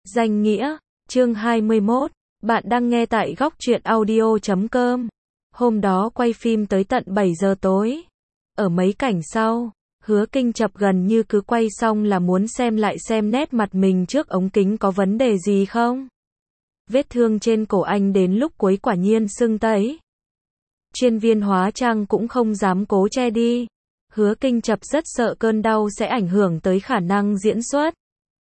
Danh nghĩa, chương 21, bạn đang nghe tại góc truyện audio.com. Hôm đó quay phim tới tận 7 giờ tối. Ở mấy cảnh sau, Hứa Kinh Chập gần như cứ quay xong là muốn xem lại xem nét mặt mình trước ống kính có vấn đề gì không. Vết thương trên cổ anh đến lúc cuối quả nhiên sưng tấy. Chuyên viên hóa trang cũng không dám cố che đi. Hứa Kinh Chập rất sợ cơn đau sẽ ảnh hưởng tới khả năng diễn xuất.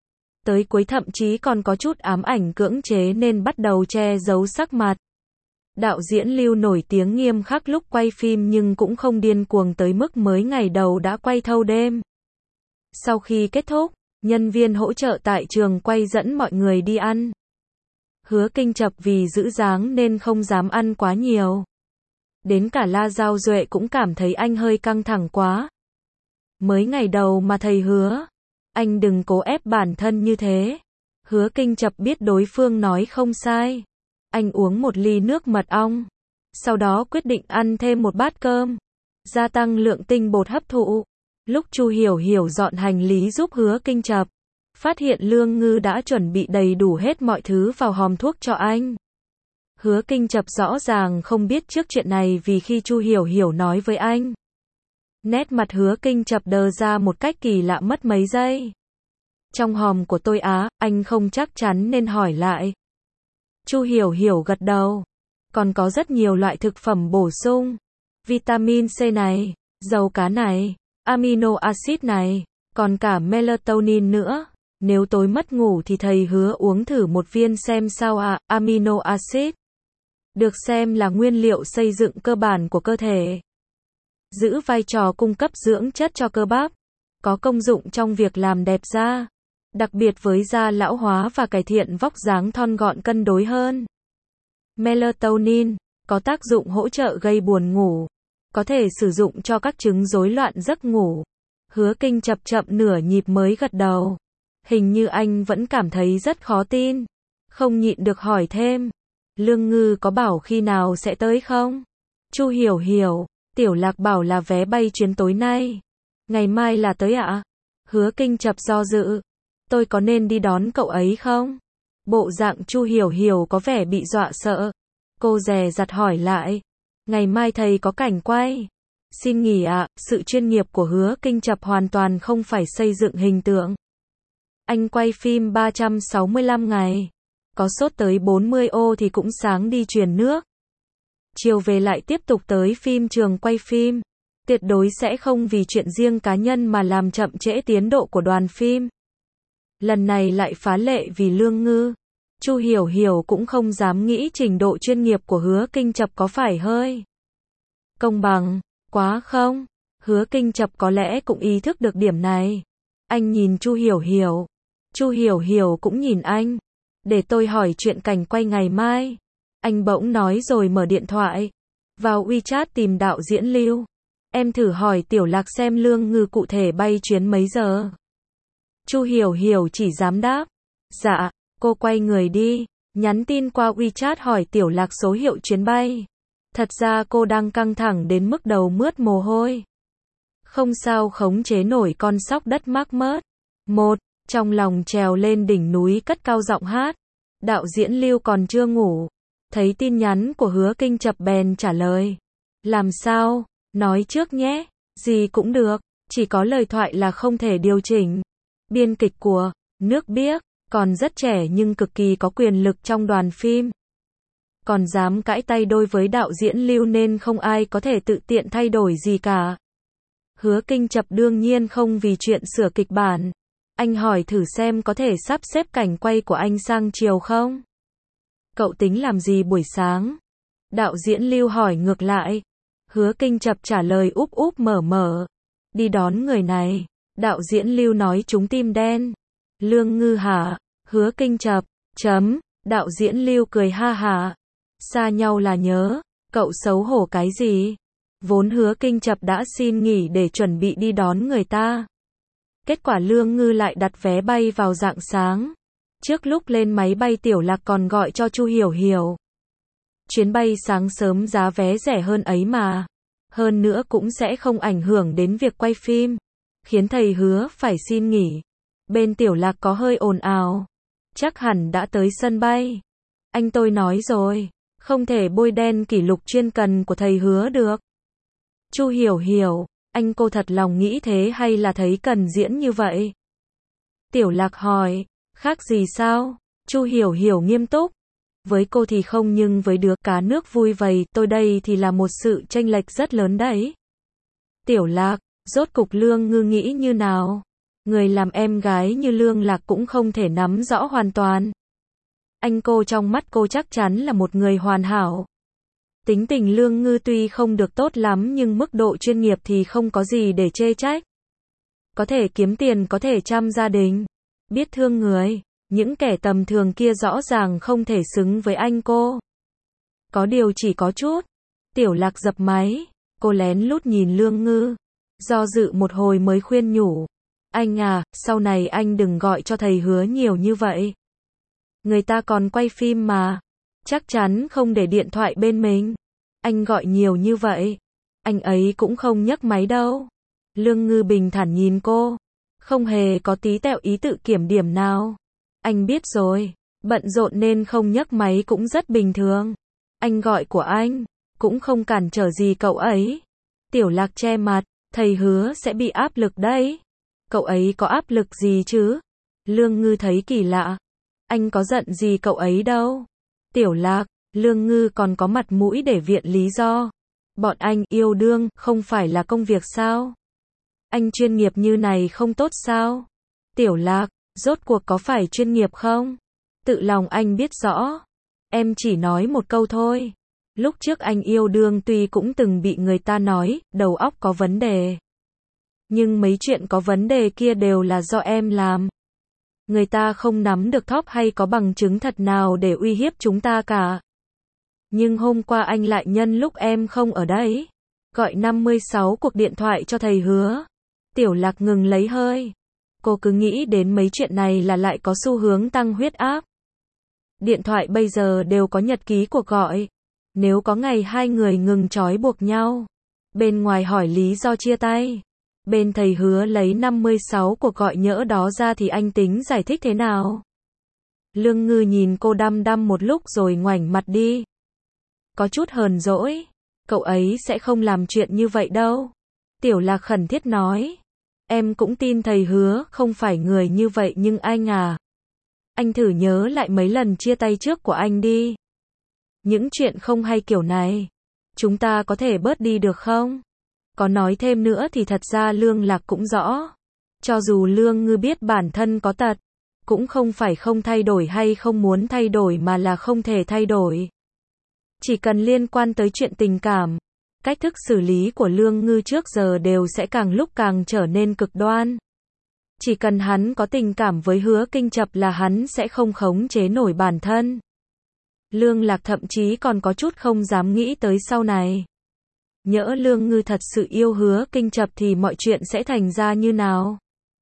Tới cuối thậm chí còn có chút ám ảnh cưỡng chế nên bắt đầu che giấu sắc mặt. Đạo diễn Lưu nổi tiếng nghiêm khắc lúc quay phim nhưng cũng không điên cuồng tới mức mới ngày đầu đã quay thâu đêm. Sau khi kết thúc, nhân viên hỗ trợ tại trường quay dẫn mọi người đi ăn. Hứa Kinh Chập vì giữ dáng nên không dám ăn quá nhiều. Đến cả La Giao Duệ cũng cảm thấy anh hơi căng thẳng quá. Mới ngày đầu mà thầy Hứa, anh đừng cố ép bản thân như thế. Hứa Kinh Chập biết đối phương nói không sai. Anh uống một ly nước mật ong. Sau đó quyết định ăn thêm một bát cơm. Gia tăng lượng tinh bột hấp thụ. Lúc Chu Hiểu Hiểu dọn hành lý giúp Hứa Kinh Chập, phát hiện Lương Ngư đã chuẩn bị đầy đủ hết mọi thứ vào hòm thuốc cho anh. Hứa Kinh Chập rõ ràng không biết trước chuyện này vì khi Chu Hiểu Hiểu nói với anh. Nét mặt Hứa Kinh Chập đờ ra một cách kỳ lạ mất mấy giây. Trong hòm của tôi á, anh không chắc chắn nên hỏi lại. Chu Hiểu Hiểu gật đầu. Còn có rất nhiều loại thực phẩm bổ sung. Vitamin C này, dầu cá này, amino acid này, còn cả melatonin nữa. Nếu tối mất ngủ thì thầy Hứa uống thử một viên xem sao ạ. Amino acid được xem là nguyên liệu xây dựng cơ bản của cơ thể. Giữ vai trò cung cấp dưỡng chất cho cơ bắp. Có công dụng trong việc làm đẹp da. Đặc biệt với da lão hóa và cải thiện vóc dáng thon gọn cân đối hơn. Melatonin có tác dụng hỗ trợ gây buồn ngủ. Có thể sử dụng cho các chứng rối loạn giấc ngủ. Hứa Kinh Chập chậm nửa nhịp mới gật đầu. Hình như anh vẫn cảm thấy rất khó tin. Không nhịn được hỏi thêm. Lương Ngư có bảo khi nào sẽ tới không? Chu Hiểu Hiểu, Tiểu Lạc bảo là vé bay chuyến tối nay. Ngày mai là tới ạ? Hứa Kinh Chập do dự. Tôi có nên đi đón cậu ấy không? Bộ dạng Chu Hiểu Hiểu có vẻ bị dọa sợ. Cô dè dặt hỏi lại. Ngày mai thầy có cảnh quay. Xin nghỉ ạ, sự chuyên nghiệp của Hứa Kinh Chập hoàn toàn không phải xây dựng hình tượng. Anh quay phim 365 ngày. Có sốt tới 40 ô thì cũng sáng đi truyền nước. Chiều về lại tiếp tục tới phim trường quay phim. Tuyệt đối sẽ không vì chuyện riêng cá nhân mà làm chậm trễ tiến độ của đoàn phim. Lần này lại phá lệ vì Lương Ngư. Chu Hiểu Hiểu cũng không dám nghĩ trình độ chuyên nghiệp của Hứa Kinh Chập có phải hơi công bằng quá không? Hứa Kinh Chập có lẽ cũng ý thức được điểm này. Anh nhìn Chu Hiểu Hiểu. Chu Hiểu Hiểu cũng nhìn anh. Để tôi hỏi chuyện cảnh quay ngày mai. Anh bỗng nói rồi mở điện thoại. Vào WeChat tìm đạo diễn Lưu. Em thử hỏi Tiểu Lạc xem Lương Ngư cụ thể bay chuyến mấy giờ. Chu Hiểu Hiểu chỉ dám đáp. Dạ, cô quay người đi. Nhắn tin qua WeChat hỏi Tiểu Lạc số hiệu chuyến bay. Thật ra cô đang căng thẳng đến mức đầu mướt mồ hôi. Không sao khống chế nổi con sóc đất mắc mớt. Trong lòng trèo lên đỉnh núi cất cao giọng hát. Đạo diễn Lưu còn chưa ngủ. Thấy tin nhắn của Hứa Kinh Chập bèn trả lời. Làm sao? Nói trước nhé. Gì cũng được. Chỉ có lời thoại là không thể điều chỉnh. Biên kịch của Nước Biếc còn rất trẻ nhưng cực kỳ có quyền lực trong đoàn phim. Còn dám cãi tay đôi với đạo diễn Lưu nên không ai có thể tự tiện thay đổi gì cả. Hứa Kinh Chập đương nhiên không vì chuyện sửa kịch bản. Anh hỏi thử xem có thể sắp xếp cảnh quay của anh sang chiều không? Cậu tính làm gì buổi sáng? Đạo diễn Lưu hỏi ngược lại. Hứa Kinh Chập trả lời úp úp mở mở. Đi đón người này. Đạo diễn Lưu nói trúng tim đen. Lương Ngư hả? Hứa Kinh Chập. Đạo diễn Lưu cười ha hả. Xa nhau là nhớ. Cậu xấu hổ cái gì? Vốn Hứa Kinh Chập đã xin nghỉ để chuẩn bị đi đón người ta. Kết quả Lương Ngư lại đặt vé bay vào rạng sáng. Trước lúc lên máy bay Tiểu Lạc còn gọi cho Chu Hiểu Hiểu. Chuyến bay sáng sớm giá vé rẻ hơn ấy mà. Hơn nữa cũng sẽ không ảnh hưởng đến việc quay phim. Khiến thầy Hứa phải xin nghỉ. Bên Tiểu Lạc có hơi ồn ào. chắc hẳn đã tới sân bay. Anh tôi nói rồi, không thể bôi đen kỷ lục chuyên cần của thầy Hứa được. Chu Hiểu Hiểu, anh cô thật lòng nghĩ thế hay là thấy cần diễn như vậy? Tiểu Lạc hỏi, khác gì sao? Chu Hiểu Hiểu nghiêm túc. Với cô thì không nhưng với đứa cá nước vui vầy tôi đây thì là một sự chênh lệch rất lớn đấy. Tiểu Lạc, rốt cục Lương Ngư nghĩ như nào? Người làm em gái như Lương Lạc cũng không thể nắm rõ hoàn toàn. Anh cô trong mắt cô chắc chắn là một người hoàn hảo. Tính tình Lương Ngư tuy không được tốt lắm nhưng mức độ chuyên nghiệp thì không có gì để chê trách. Có thể kiếm tiền, có thể chăm gia đình, biết thương người. Những kẻ tầm thường kia rõ ràng không thể xứng với anh cô. Có điều chỉ có chút. Tiểu Lạc dập máy. Cô lén lút nhìn Lương Ngư. Do dự một hồi mới khuyên nhủ. Anh à, sau này anh đừng gọi cho thầy Hứa nhiều như vậy. Người ta còn quay phim mà. Chắc chắn không để điện thoại bên mình. Anh gọi nhiều như vậy. Anh ấy cũng không nhấc máy đâu. Lương Ngư bình thản nhìn cô. Không hề có tí tẹo ý tự kiểm điểm nào. Anh biết rồi, bận rộn nên không nhấc máy cũng rất bình thường. Anh gọi của anh, cũng không cản trở gì cậu ấy. Tiểu Lạc che mặt, thầy Hứa sẽ bị áp lực đấy. Cậu ấy có áp lực gì chứ? Lương Ngư thấy kỳ lạ. Anh có giận gì cậu ấy đâu. Tiểu Lạc, Lương Ngư còn có mặt mũi để viện lý do. Bọn anh yêu đương, không phải là công việc sao? Anh chuyên nghiệp như này không tốt sao? Tiểu Lạc, rốt cuộc có phải chuyên nghiệp không? Tự lòng anh biết rõ. Em chỉ nói một câu thôi. Lúc trước anh yêu đương tuy cũng từng bị người ta nói, đầu óc có vấn đề. Nhưng mấy chuyện có vấn đề kia đều là do em làm. Người ta không nắm được thóp hay có bằng chứng thật nào để uy hiếp chúng ta cả. Nhưng hôm qua anh lại nhân lúc em không ở đấy, gọi 56 cuộc điện thoại cho thầy Hứa. Tiểu Lạc ngừng lấy hơi. Cô cứ nghĩ đến mấy chuyện này là lại có xu hướng tăng huyết áp. Điện thoại bây giờ đều có nhật ký cuộc gọi. Nếu có ngày hai người ngừng trói buộc nhau, bên ngoài hỏi lý do chia tay, bên thầy Hứa lấy 56 cuộc gọi nhỡ đó ra thì anh tính giải thích thế nào? Lương Ngư nhìn cô đăm đăm một lúc rồi ngoảnh mặt đi. Có chút hờn dỗi. Cậu ấy sẽ không làm chuyện như vậy đâu. Tiểu Lạc khẩn thiết nói. Em cũng tin thầy Hứa không phải người như vậy nhưng anh à. Anh thử nhớ lại mấy lần chia tay trước của anh đi. Những chuyện không hay kiểu này, chúng ta có thể bớt đi được không? Có nói thêm nữa thì thật ra Lương Lạc cũng rõ. Cho dù Lương Ngư biết bản thân có tật, cũng không phải không thay đổi hay không muốn thay đổi mà là không thể thay đổi. Chỉ cần liên quan tới chuyện tình cảm, cách thức xử lý của Lương Ngư trước giờ đều sẽ càng lúc càng trở nên cực đoan. Chỉ cần hắn có tình cảm với Hứa Kinh Chập là hắn sẽ không khống chế nổi bản thân. Lương Lạc thậm chí còn có chút không dám nghĩ tới sau này. Nhỡ Lương Ngư thật sự yêu Hứa Kinh Chập thì mọi chuyện sẽ thành ra như nào?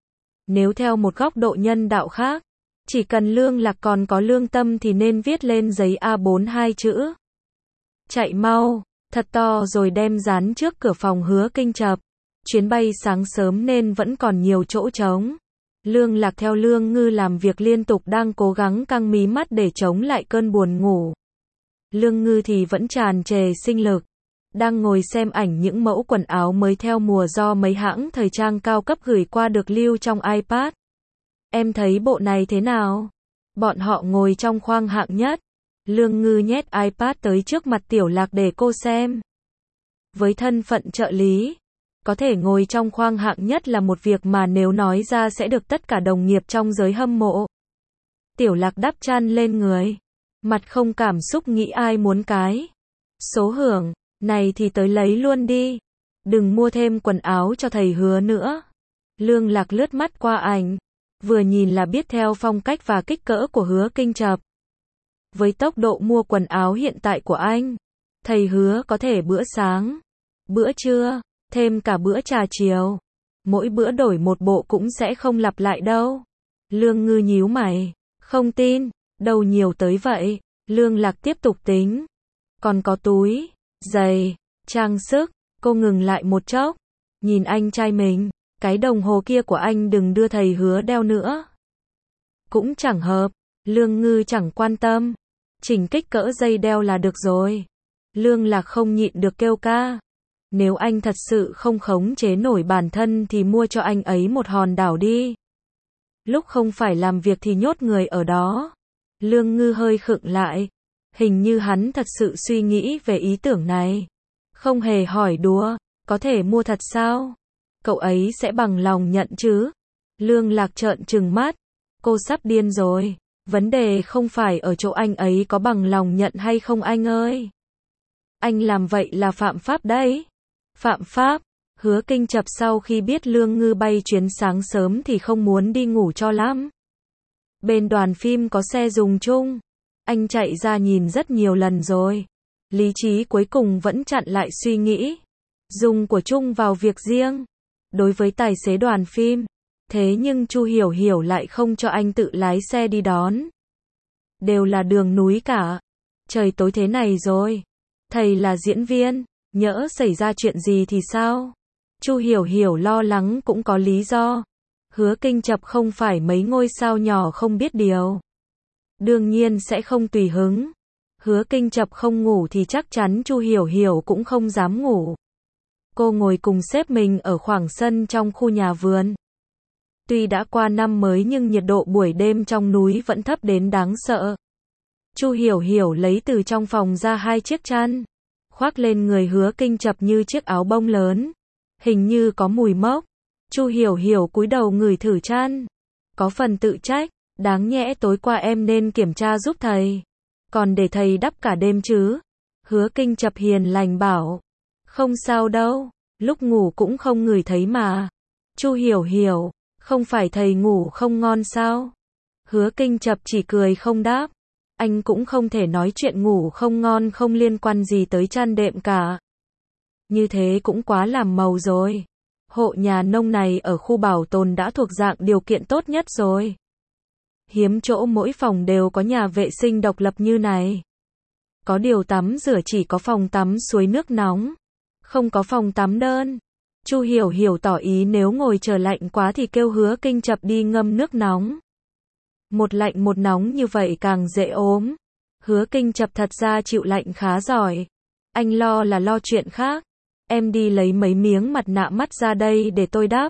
Nếu theo một góc độ nhân đạo khác, chỉ cần Lương Lạc còn có lương tâm thì nên viết lên giấy A4 2 chữ. Chạy mau, thật to rồi đem dán trước cửa phòng Hứa Kinh Chập. Chuyến bay sáng sớm nên vẫn còn nhiều chỗ trống. Lương Lạc theo Lương Ngư làm việc liên tục đang cố gắng căng mí mắt để chống lại cơn buồn ngủ. Lương Ngư thì vẫn tràn trề sinh lực. Đang ngồi xem ảnh những mẫu quần áo mới theo mùa do mấy hãng thời trang cao cấp gửi qua được lưu trong iPad. Em thấy bộ này thế nào? Bọn họ ngồi trong khoang hạng nhất. Lương Ngư nhét iPad tới trước mặt Tiểu Lạc để cô xem. Với thân phận trợ lý, có thể ngồi trong khoang hạng nhất là một việc mà nếu nói ra sẽ được tất cả đồng nghiệp trong giới hâm mộ. Tiểu Lạc đắp chăn lên người, mặt không cảm xúc nghĩ ai muốn cái số hưởng này thì tới lấy luôn đi. Đừng mua thêm quần áo cho thầy Hứa nữa. Lương Lạc lướt mắt qua ảnh, vừa nhìn là biết theo phong cách và kích cỡ của Hứa Kinh Chập. Với tốc độ mua quần áo hiện tại của anh, thầy Hứa có thể bữa sáng, bữa trưa, thêm cả bữa trà chiều. Mỗi bữa đổi một bộ cũng sẽ không lặp lại đâu. Lương Ngư nhíu mày, không tin, đâu nhiều tới vậy. Lương Lạc tiếp tục tính. Còn có túi, giày, trang sức. Cô ngừng lại một chốc, nhìn anh trai mình. Cái đồng hồ kia của anh đừng đưa thầy Hứa đeo nữa. Cũng chẳng hợp. Lương Ngư chẳng quan tâm. Chỉnh kích cỡ dây đeo là được rồi. Lương Lạc không nhịn được kêu ca. Nếu anh thật sự không khống chế nổi bản thân thì mua cho anh ấy một hòn đảo đi. Lúc không phải làm việc thì nhốt người ở đó. Lương Ngư hơi khựng lại. Hình như hắn thật sự suy nghĩ về ý tưởng này. Không hề hỏi đùa, có thể mua thật sao? Cậu ấy sẽ bằng lòng nhận chứ? Lương Lạc trợn trừng mắt. Cô sắp điên rồi. Vấn đề không phải ở chỗ anh ấy có bằng lòng nhận hay không anh ơi. Anh làm vậy là phạm pháp đấy. Phạm pháp. Hứa Kinh Chập sau khi biết Lương Ngư bay chuyến sáng sớm thì không muốn đi ngủ cho lắm. Bên đoàn phim có xe dùng chung. Anh chạy ra nhìn rất nhiều lần rồi. Lý trí cuối cùng vẫn chặn lại suy nghĩ. Dùng của chung vào việc riêng. Đối với tài xế đoàn phim. Thế nhưng Chu Hiểu Hiểu lại không cho anh tự lái xe đi đón. Đều là đường núi cả. Trời tối thế này rồi. Thầy là diễn viên. Nhỡ xảy ra chuyện gì thì sao? Chu Hiểu Hiểu lo lắng cũng có lý do. Hứa Kinh Chập không phải mấy ngôi sao nhỏ không biết điều. Đương nhiên sẽ không tùy hứng. Hứa Kinh Chập không ngủ thì chắc chắn Chu Hiểu Hiểu cũng không dám ngủ. Cô ngồi cùng sếp mình ở khoảng sân trong khu nhà vườn. Tuy đã qua năm mới nhưng nhiệt độ buổi đêm trong núi vẫn thấp đến đáng sợ. Chu Hiểu Hiểu lấy từ trong phòng ra 2 chiếc chăn. Khoác lên người Hứa Kinh Chập như chiếc áo bông lớn. Hình như có mùi mốc. Chu Hiểu Hiểu cúi đầu ngửi thử chăn. Có phần tự trách. Đáng nhẽ tối qua em nên kiểm tra giúp thầy. Còn để thầy đắp cả đêm chứ. Hứa Kinh Chập hiền lành bảo. Không sao đâu. Lúc ngủ cũng không ngửi thấy mà. Chu Hiểu Hiểu. Không phải thầy ngủ không ngon sao? Hứa Kinh Chập chỉ cười không đáp. Anh cũng không thể nói chuyện ngủ không ngon không liên quan gì tới chăn đệm cả. Như thế cũng quá làm màu rồi. Hộ nhà nông này ở khu bảo tồn đã thuộc dạng điều kiện tốt nhất rồi. Hiếm chỗ mỗi phòng đều có nhà vệ sinh độc lập như này. Có điều tắm rửa chỉ có phòng tắm suối nước nóng. Không có phòng tắm đơn. Chu Hiểu Hiểu tỏ ý nếu ngồi chờ lạnh quá thì kêu Hứa Kinh Chập đi ngâm nước nóng. Một lạnh một nóng như vậy càng dễ ốm. Hứa Kinh Chập thật ra chịu lạnh khá giỏi. Anh lo là lo chuyện khác. Em đi lấy mấy miếng mặt nạ mắt ra đây để tôi đắp.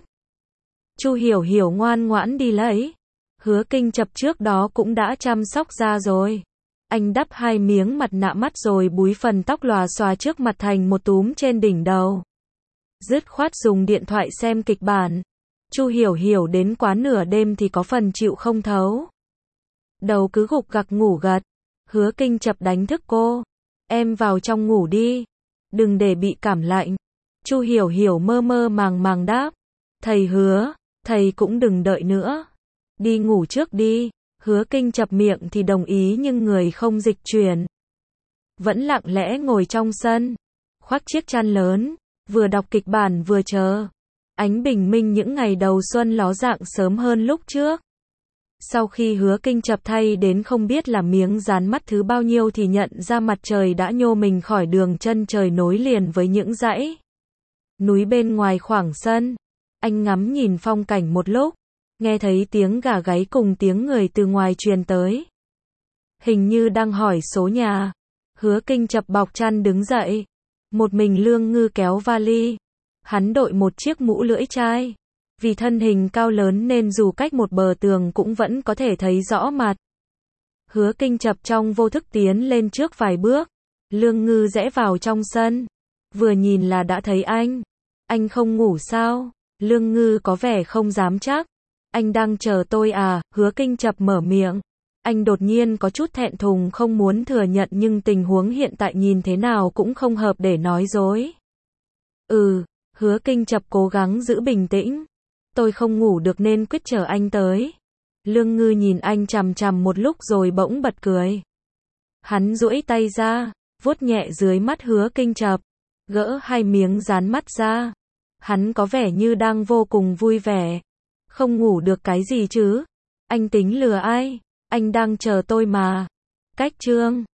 Chu Hiểu Hiểu ngoan ngoãn đi lấy. Hứa Kinh Chập trước đó cũng đã chăm sóc ra rồi. Anh đắp 2 miếng mặt nạ mắt rồi búi phần tóc lòa xòa trước mặt thành một túm trên đỉnh đầu. Dứt khoát dùng điện thoại xem kịch bản. Chu Hiểu Hiểu đến quá nửa đêm thì có phần chịu không thấu. Đầu cứ gục gặc ngủ gật. Hứa Kinh Chập đánh thức cô. Em vào trong ngủ đi. Đừng để bị cảm lạnh. Chu Hiểu Hiểu mơ mơ màng màng đáp. Thầy hứa, thầy cũng đừng đợi nữa. Đi ngủ trước đi. Hứa Kinh Chập miệng thì đồng ý nhưng người không dịch chuyển. Vẫn lặng lẽ ngồi trong sân. Khoác chiếc chăn lớn. Vừa đọc kịch bản vừa chờ. Ánh bình minh những ngày đầu xuân ló dạng sớm hơn lúc trước. Sau khi Hứa Kinh Chập thay đến không biết là miếng dán mắt thứ bao nhiêu thì nhận ra mặt trời đã nhô mình khỏi đường chân trời nối liền với những dãy núi bên ngoài khoảng sân. Anh ngắm nhìn phong cảnh một lúc, nghe thấy tiếng gà gáy cùng tiếng người từ ngoài truyền tới. Hình như đang hỏi số nhà. Hứa Kinh Chập bọc chăn đứng dậy. Một mình Lương Ngư kéo vali. Hắn đội một chiếc mũ lưỡi chai. Vì thân hình cao lớn nên dù cách một bờ tường cũng vẫn có thể thấy rõ mặt. Hứa Kinh Chập trong vô thức tiến lên trước vài bước. Lương Ngư rẽ vào trong sân. Vừa nhìn là đã thấy anh. Anh không ngủ sao? Lương Ngư có vẻ không dám chắc. Anh đang chờ tôi à? Hứa Kinh Chập mở miệng. Anh đột nhiên có chút thẹn thùng không muốn thừa nhận nhưng tình huống hiện tại nhìn thế nào cũng không hợp để nói dối. Hứa Kinh Chập cố gắng giữ bình tĩnh. Tôi không ngủ được nên quyết chờ anh tới. Lương Ngư nhìn anh chằm chằm một lúc rồi bỗng bật cười. Hắn duỗi tay ra, vuốt nhẹ dưới mắt Hứa Kinh Chập, gỡ 2 miếng dán mắt ra. Hắn có vẻ như đang vô cùng vui vẻ. Không ngủ được cái gì chứ? Anh tính lừa ai? Anh đang chờ tôi mà. Cách chương